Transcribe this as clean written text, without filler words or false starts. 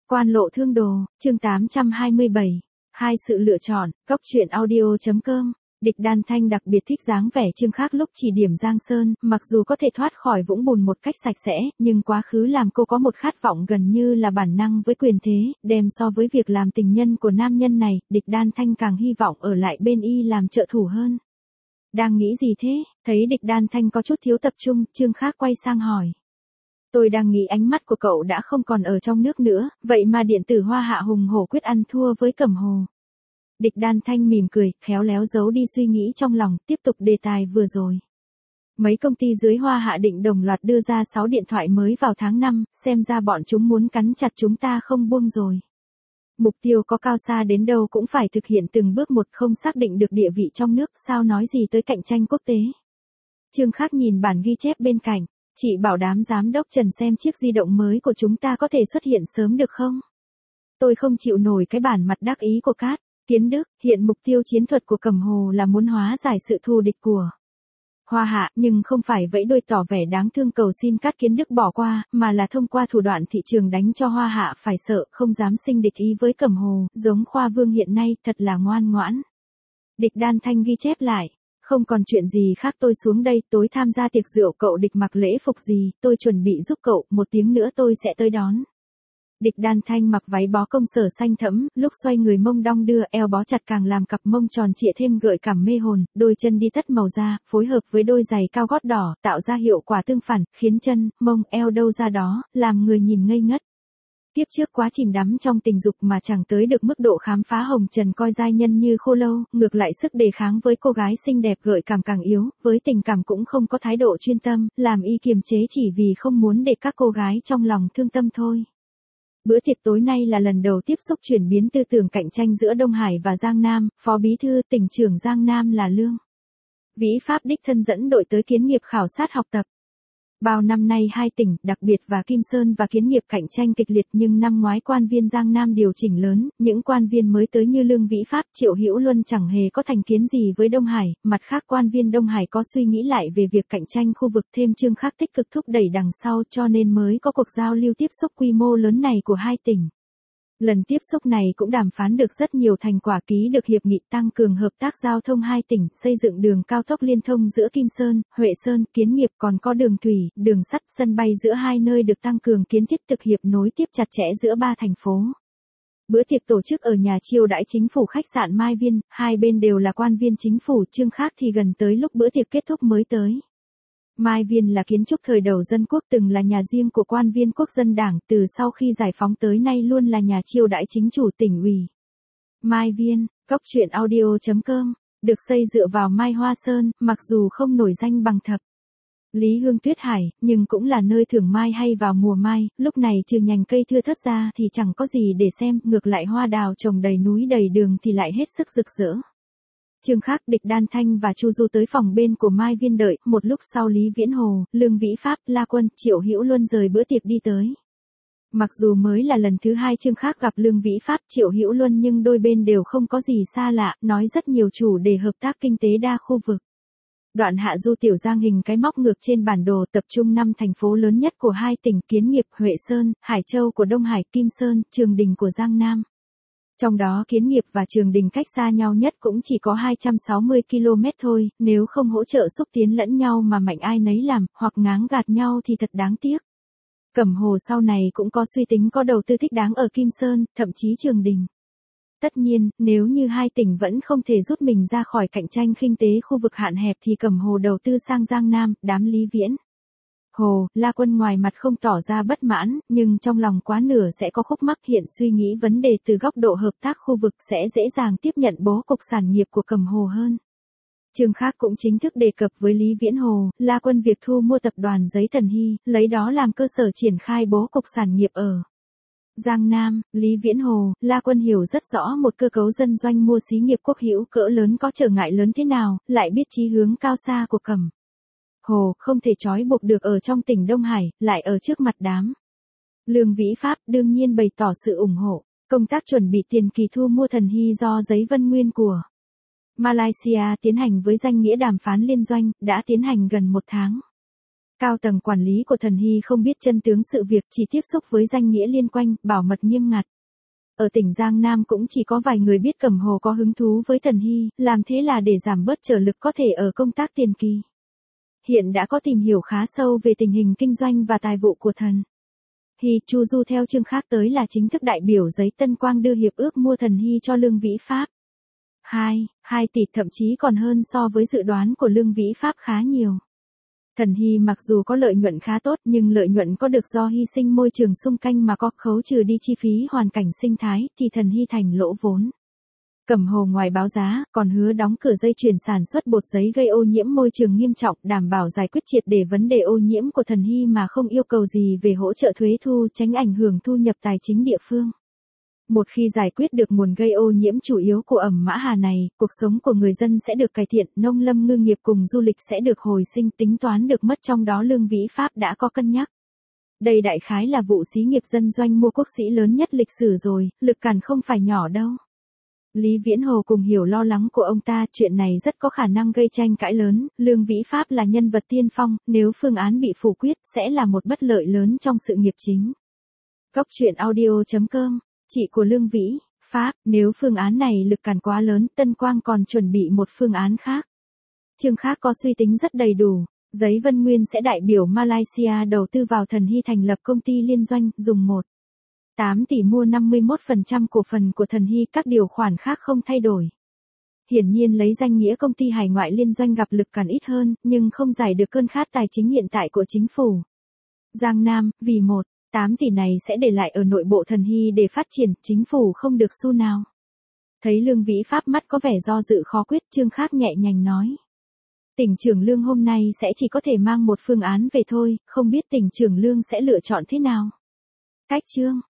Quan lộ thương đồ, chương 827. Hai sự lựa chọn, Cốc truyện audio.com. Địch Đan Thanh đặc biệt thích dáng vẻ Trương Khắc lúc chỉ điểm Giang Sơn, mặc dù có thể thoát khỏi vũng bùn một cách sạch sẽ, nhưng quá khứ làm cô có một khát vọng gần như là bản năng với quyền thế, đem so với việc làm tình nhân của nam nhân này, Địch Đan Thanh càng hy vọng ở lại bên y làm trợ thủ hơn. Đang nghĩ gì thế? Thấy Địch Đan Thanh có chút thiếu tập trung, Trương Khắc quay sang hỏi. Tôi đang nghĩ ánh mắt của cậu đã không còn ở trong nước nữa, vậy mà điện tử Hoa Hạ hùng hổ quyết ăn thua với Cẩm Hồ. Địch Đan Thanh mỉm cười, khéo léo giấu đi suy nghĩ trong lòng, tiếp tục đề tài vừa rồi. Mấy công ty dưới Hoa Hạ định đồng loạt đưa ra 6 điện thoại mới vào tháng 5, xem ra bọn chúng muốn cắn chặt chúng ta không buông rồi. Mục tiêu có cao xa đến đâu cũng phải thực hiện từng bước một, không xác định được địa vị trong nước, sao nói gì tới cạnh tranh quốc tế. Trương Khắc nhìn bản ghi chép bên cạnh. Chị bảo đám giám đốc Trần xem chiếc di động mới của chúng ta có thể xuất hiện sớm được không? Tôi không chịu nổi cái bản mặt đắc ý của Cát Kiến Đức, hiện mục tiêu chiến thuật của Cẩm Hồ là muốn hóa giải sự thù địch của Hoa Hạ, nhưng không phải vẫy đuôi tỏ vẻ đáng thương cầu xin Cát Kiến Đức bỏ qua, mà là thông qua thủ đoạn thị trường đánh cho Hoa Hạ phải sợ, không dám sinh địch ý với Cẩm Hồ, giống Khoa Vương hiện nay, thật là ngoan ngoãn. Địch Đan Thanh ghi chép lại. Không còn chuyện gì khác, tôi xuống đây, tối tham gia tiệc rượu cậu Địch mặc lễ phục gì, tôi chuẩn bị giúp cậu, 1 tiếng nữa tôi sẽ tới đón. Địch Đan Thanh mặc váy bó công sở xanh thẫm, lúc xoay người mông đong đưa, eo bó chặt càng làm cặp mông tròn trịa thêm gợi cảm mê hồn, đôi chân đi tất màu da, phối hợp với đôi giày cao gót đỏ, tạo ra hiệu quả tương phản, khiến chân, mông, eo đâu ra đó, làm người nhìn ngây ngất. Tiếp trước quá chìm đắm trong tình dục mà chẳng tới được mức độ khám phá hồng trần coi giai nhân như khô lâu, ngược lại sức đề kháng với cô gái xinh đẹp gợi cảm càng yếu, với tình cảm cũng không có thái độ chuyên tâm, làm y kiềm chế chỉ vì không muốn để các cô gái trong lòng thương tâm thôi. Bữa tiệc tối nay là lần đầu tiếp xúc chuyển biến tư tưởng cạnh tranh giữa Đông Hải và Giang Nam, Phó Bí thư tỉnh trưởng Giang Nam là Lương Vĩ Pháp đích thân dẫn đội tới Kiến Nghiệp khảo sát học tập. Bao năm nay hai tỉnh, đặc biệt và Kim Sơn và Kiến Nghiệp cạnh tranh kịch liệt, nhưng năm ngoái quan viên Giang Nam điều chỉnh lớn, những quan viên mới tới như Lương Vĩ Pháp, Triệu Hữu Luân chẳng hề có thành kiến gì với Đông Hải, mặt khác quan viên Đông Hải có suy nghĩ lại về việc cạnh tranh khu vực, thêm Trương Khắc tích cực thúc đẩy đằng sau, cho nên mới có cuộc giao lưu tiếp xúc quy mô lớn này của hai tỉnh. Lần tiếp xúc này cũng đàm phán được rất nhiều thành quả, ký được hiệp nghị tăng cường hợp tác giao thông hai tỉnh, xây dựng đường cao tốc liên thông giữa Kim Sơn, Huệ Sơn, Kiến Nghiệp, còn có đường thủy, đường sắt, sân bay giữa hai nơi được tăng cường kiến thiết, thực hiệp nối tiếp chặt chẽ giữa 3 thành phố. Bữa tiệc tổ chức ở nhà chiêu đãi chính phủ khách sạn Mai Viên, hai bên đều là quan viên chính phủ, Trương Khắc thì gần tới lúc bữa tiệc kết thúc mới tới. Mai Viên là kiến trúc thời đầu dân quốc, từng là nhà riêng của quan viên Quốc dân Đảng, từ sau khi giải phóng tới nay luôn là nhà chiêu đãi chính chủ tỉnh ủy. Mai Viên, Cốc truyện audio.com, được xây dựa vào Mai Hoa Sơn, mặc dù không nổi danh bằng Thập Lý Hương Tuyết Hải, nhưng cũng là nơi thưởng mai hay vào mùa mai, lúc này trừ nhành cây thưa thớt ra thì chẳng có gì để xem, ngược lại hoa đào trồng đầy núi đầy đường thì lại hết sức rực rỡ. Trương Khắc, Địch Đan Thanh và Chu Du tới phòng bên của Mai Viên đợi, một lúc sau Lý Viễn Hồ, Lương Vĩ Pháp, La Quân, Triệu Hữu Luân rời bữa tiệc đi tới. Mặc dù mới là lần thứ 2 Trương Khắc gặp Lương Vĩ Pháp, Triệu Hữu Luân, nhưng đôi bên đều không có gì xa lạ, nói rất nhiều chủ đề hợp tác kinh tế đa khu vực. Đoạn hạ du tiểu giang hình cái móc ngược trên bản đồ, tập trung 5 thành phố lớn nhất của hai tỉnh, Kiến Nghiệp, Huệ Sơn, Hải Châu của Đông Hải, Kim Sơn, Trường Đình của Giang Nam. Trong đó Kiến Nghiệp và Trường Đình cách xa nhau nhất cũng chỉ có 260 km thôi, nếu không hỗ trợ xúc tiến lẫn nhau mà mạnh ai nấy làm, hoặc ngáng gạt nhau thì thật đáng tiếc. Cẩm Hồ sau này cũng có suy tính có đầu tư thích đáng ở Kim Sơn, thậm chí Trường Đình. Tất nhiên, nếu như hai tỉnh vẫn không thể rút mình ra khỏi cạnh tranh kinh tế khu vực hạn hẹp thì Cẩm Hồ đầu tư sang Giang Nam, đám Lý Viễn Hồ, La Quân ngoài mặt không tỏ ra bất mãn, nhưng trong lòng quá nửa sẽ có khúc mắc, hiện suy nghĩ vấn đề từ góc độ hợp tác khu vực sẽ dễ dàng tiếp nhận bố cục sản nghiệp của Cẩm Hồ hơn. Trương Khắc cũng chính thức đề cập với Lý Viễn Hồ, La Quân việc thu mua tập đoàn Giấy Thần Hy, lấy đó làm cơ sở triển khai bố cục sản nghiệp ở Giang Nam. Lý Viễn Hồ, La Quân hiểu rất rõ một cơ cấu dân doanh mua xí nghiệp quốc hữu cỡ lớn có trở ngại lớn thế nào, lại biết chí hướng cao xa của Cẩm Hồ không thể trói buộc được ở trong tỉnh Đông Hải, lại ở trước mặt đám Lương Vĩ Pháp, đương nhiên bày tỏ sự ủng hộ. Công tác chuẩn bị tiền kỳ thu mua Thần Hy do Giấy Vân Nguyên của Malaysia tiến hành với danh nghĩa đàm phán liên doanh, đã tiến hành gần 1 tháng. Cao tầng quản lý của Thần Hy không biết chân tướng sự việc, chỉ tiếp xúc với danh nghĩa liên quanh, bảo mật nghiêm ngặt. Ở tỉnh Giang Nam cũng chỉ có vài người biết Cẩm Hồ có hứng thú với Thần Hy, làm thế là để giảm bớt trở lực có thể ở công tác tiền kỳ. Hiện đã có tìm hiểu khá sâu về tình hình kinh doanh và tài vụ của Thần Hy. Chu Du theo chương khác tới là chính thức đại biểu giấy Tân Quang đưa hiệp ước mua Thần Hy cho Lương Vĩ Pháp. 2 tỷ, thậm chí còn hơn so với dự đoán của Lương Vĩ Pháp khá nhiều. Thần Hy mặc dù có lợi nhuận khá tốt nhưng lợi nhuận có được do hy sinh môi trường xung quanh mà có, khấu trừ đi chi phí hoàn cảnh sinh thái thì Thần Hy thành lỗ vốn. Cẩm Hồ ngoài báo giá, còn hứa đóng cửa dây chuyền sản xuất bột giấy gây ô nhiễm môi trường nghiêm trọng, đảm bảo giải quyết triệt để vấn đề ô nhiễm của Thần Hy mà không yêu cầu gì về hỗ trợ thuế thu, tránh ảnh hưởng thu nhập tài chính địa phương. Một khi giải quyết được nguồn gây ô nhiễm chủ yếu của ẩm Mã Hà này, cuộc sống của người dân sẽ được cải thiện, nông lâm ngư nghiệp cùng du lịch sẽ được hồi sinh, tính toán được mất trong đó Lương Vĩ Pháp đã có cân nhắc. Đây đại khái là vụ xí nghiệp dân doanh mua quốc sĩ lớn nhất lịch sử rồi, lực cản không phải nhỏ đâu. Lý Viễn Hồ cùng hiểu lo lắng của ông ta, chuyện này rất có khả năng gây tranh cãi lớn, Lương Vĩ Pháp là nhân vật tiên phong, nếu phương án bị phủ quyết, sẽ là một bất lợi lớn trong sự nghiệp chính. Góc truyện audio.com, chị của Lương Vĩ Pháp, nếu phương án này lực cản quá lớn, Tân Quang còn chuẩn bị một phương án khác. Chương khác có suy tính rất đầy đủ, Giấy Vân Nguyên sẽ đại biểu Malaysia đầu tư vào Thần Hy thành lập công ty liên doanh, dùng 1,8 tỷ mua 51% cổ phần của Thần Hy, các điều khoản khác không thay đổi. Hiển nhiên lấy danh nghĩa công ty hải ngoại liên doanh gặp lực cản ít hơn, nhưng không giải được cơn khát tài chính hiện tại của chính phủ Giang Nam, vì 1,8 tỷ này sẽ để lại ở nội bộ Thần Hy để phát triển, chính phủ không được xu nào. Thấy Lương Vĩ Pháp mắt có vẻ do dự khó quyết, chương khác nhẹ nhàng nói. Tỉnh trưởng Lương hôm nay sẽ chỉ có thể mang một phương án về thôi, không biết tỉnh trưởng Lương sẽ lựa chọn thế nào. Cách chương